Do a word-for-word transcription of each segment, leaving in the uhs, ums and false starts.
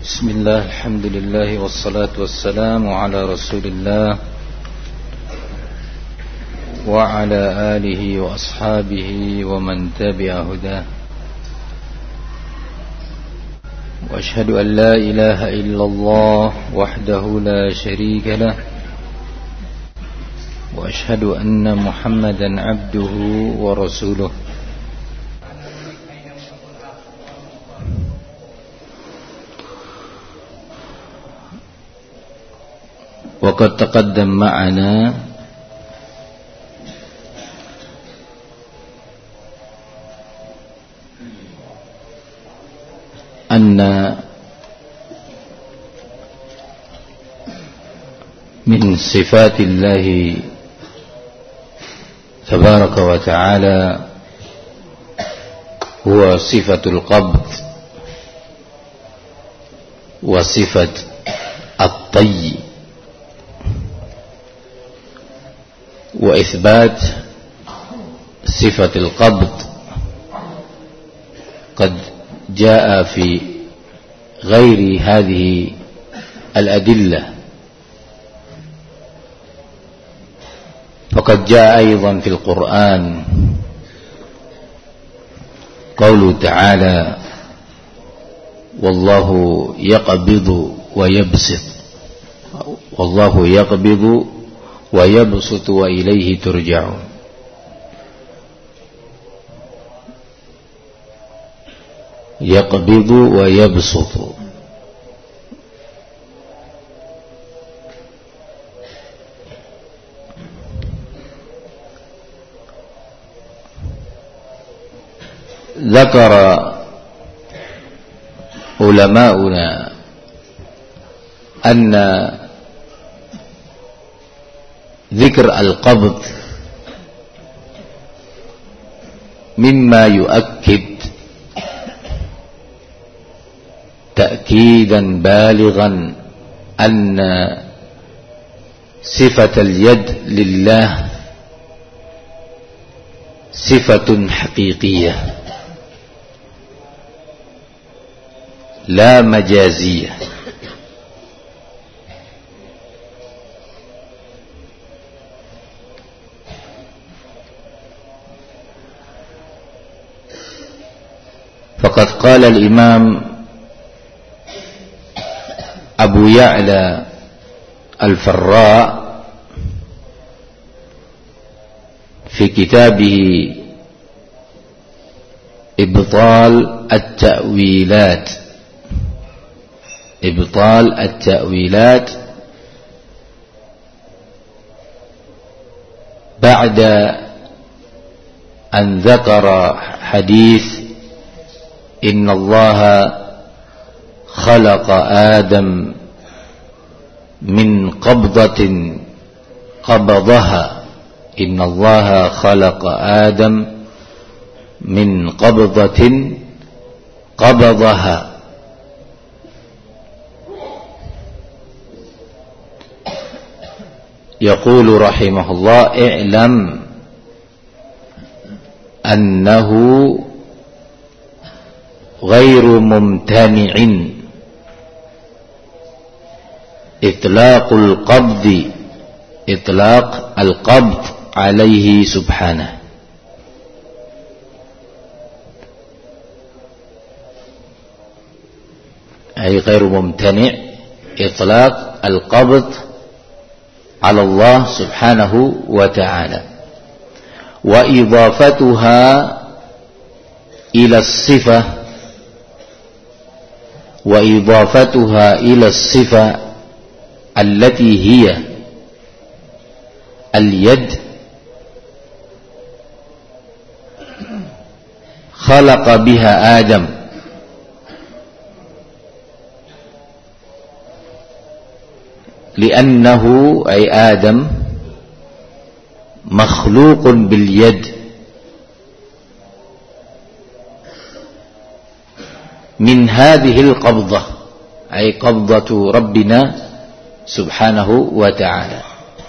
Bismillah, alhamdulillah, wassalatu wassalamu ala rasulillah wa ala alihi wa ashabihi wa man tabi'a hudah. Wa ashhadu an la ilaha illallah wahdahu la sharika lah wa ashhadu anna Muhammadan abduhu wa rasuluh. وقد تقدم معنا أن من صفات الله تبارك وتعالى هو صفة القبض وصفة الطي، وإثبات صفة القبض قد جاء في غير هذه الأدلة، فقد جاء أيضا في القرآن قوله تعالى: والله يقبض ويبسط والله يقبض ويبسط وإليه ترجعون. يقبض ويبسط، ذكر علماؤنا أن ذكر القبض مما يؤكد تأكيدا بالغا أن صفة اليد لله صفة حقيقية لا مجازية. فقد قال الإمام أبو يعلى الفراء في كتابه إبطال التأويلات إبطال التأويلات بعد أن ذكر حديث إن الله خلق آدم من قبضة قبضها إن الله خلق آدم من قبضة قبضها يقول رحمه الله: اعلم أنه غير ممتنع إطلاق القبض إطلاق القبض عليه سبحانه. أي غير ممتنع إطلاق القبض على الله سبحانه وتعالى، وإضافتها إلى الصفة وإضافتها إلى الصفة التي هي اليد خلق بها آدم، لأنه أي آدم مخلوق باليد من هذه القبضة، أي قبضة ربنا سبحانه وتعالى،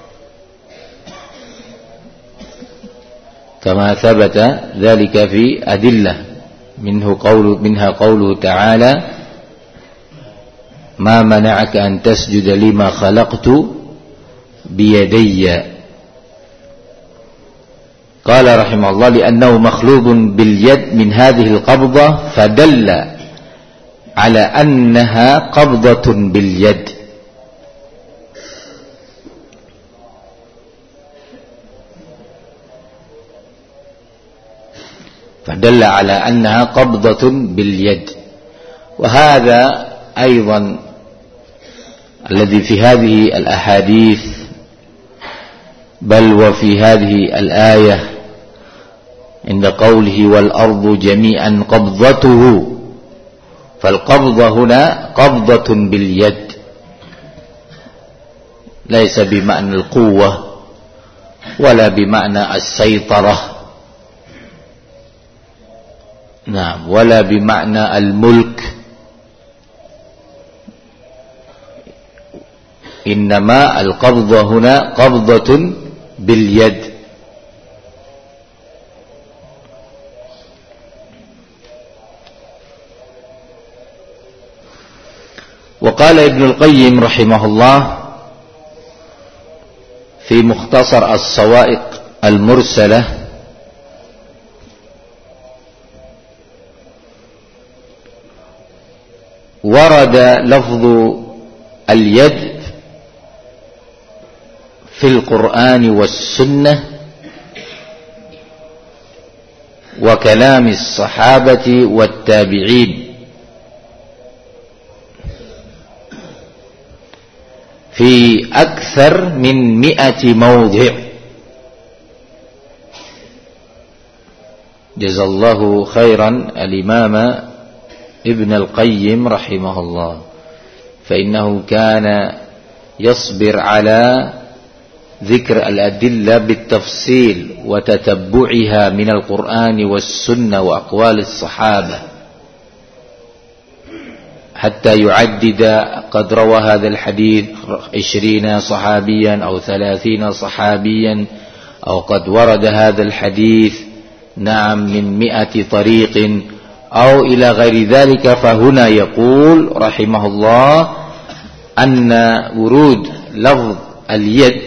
كما ثبت ذلك في أدلة منه قول منها قوله تعالى: ma mana'aka an tasjuda lima khalaqtu biyadayya. Qala rahimahullah li'annahu makhlubun bil yad min hadhihi al-qabdah fadalla ala annaha qabdatun bil yad. Fadalla ala annaha qabdatun bil yad. Wa hadha aidan alladhi fi hadhihi al-ahadith bal wa fi hadhihi al-ayah عند قوله والأرض جميعا قبضته فالقبضة هنا قبضة باليد ليس بمعنى القوة ولا بمعنى السيطرة نعم ولا بمعنى الملك إنما القبضة هنا قبضة باليد. وقال ابن القيم رحمه الله في مختصر الصوائق المرسلة ورد لفظ اليد في القرآن والسنة وكلام الصحابة والتابعين في أكثر من مئة موضع. جزا الله خيرا الإمام ابن القيم رحمه الله، فإنه كان يصبر على ذكر الأدلة بالتفصيل وتتبعها من القرآن والسنة وأقوال الصحابة حتى يعدد قد روى هذا الحديث عشرين صحابيا أو ثلاثين صحابيا أو قد ورد هذا الحديث نعم من مئة طريق أو إلى غير ذلك. فهنا يقول رحمه الله أن ورود لفظ اليد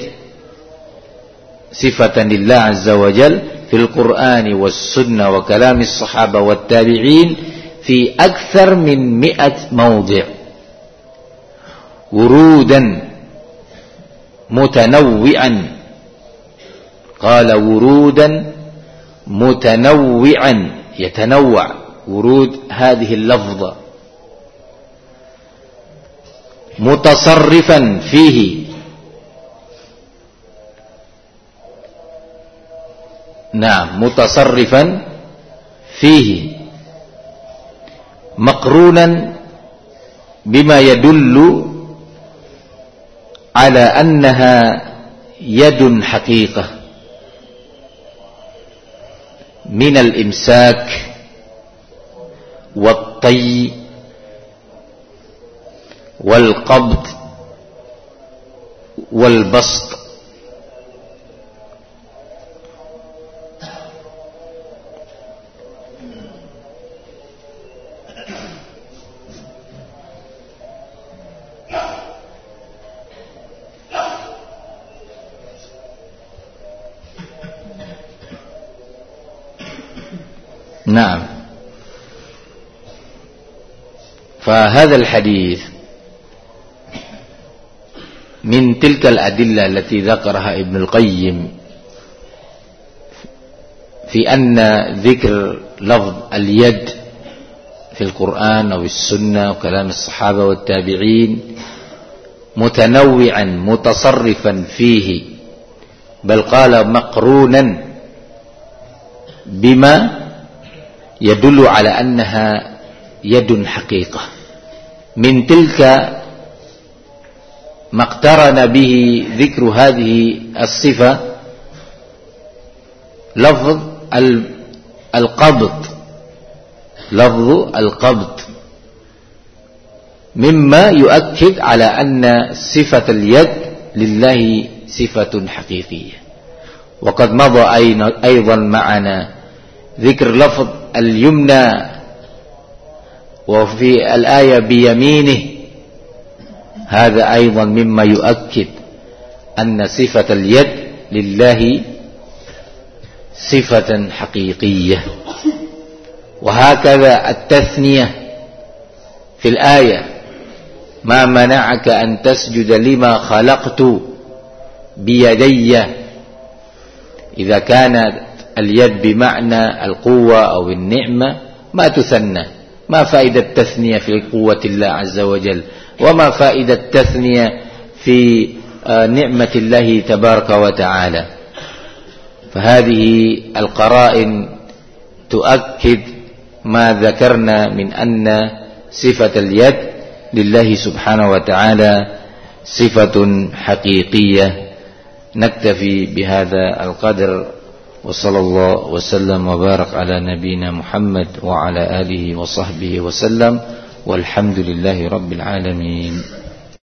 صفة لله عز وجل في القرآن والسنة وكلام الصحابة والتابعين في أكثر من مئة موضع ورودا متنوعا. قال ورودا متنوعا يتنوع ورود هذه اللفظة متصرفا فيه نعم متصرفا فيه مقرونا بما يدل على أنها يد حقيقة من الإمساك والطي والقبض والبسط. نعم. فهذا الحديث من تلك الأدلة التي ذكرها ابن القيم في أن ذكر لفظ اليد في القرآن أو السنة وكلام الصحابة والتابعين متنوعا متصرفا فيه، بل قال مقرونا بما يدل على أنها يد حقيقة. من تلك ما اقترن به ذكر هذه الصفة لفظ القبض، لفظ القبض مما يؤكد على أن صفة اليد لله صفة حقيقية. وقد مضى أيضا معنا ذكر لفظ اليمنى وفي الآية بيمينه هذا أيضا مما يؤكد أن صفة اليد لله صفة حقيقية. وهكذا التثنية في الآية: ما منعك أن تسجد لما خلقت بيدي. إذا كانت اليد بمعنى القوة أو النعمة ما تثنى. ما فائدة التثنية في قوة الله عز وجل؟ وما فائدة التثنية في نعمة الله تبارك وتعالى؟ فهذه القرائن تؤكد ما ذكرنا من أن صفة اليد لله سبحانه وتعالى صفة حقيقية. نكتفي بهذا القدر، وصلى الله وسلم وبارك على نبينا محمد وعلى آله وصحبه وسلم، والحمد لله رب العالمين.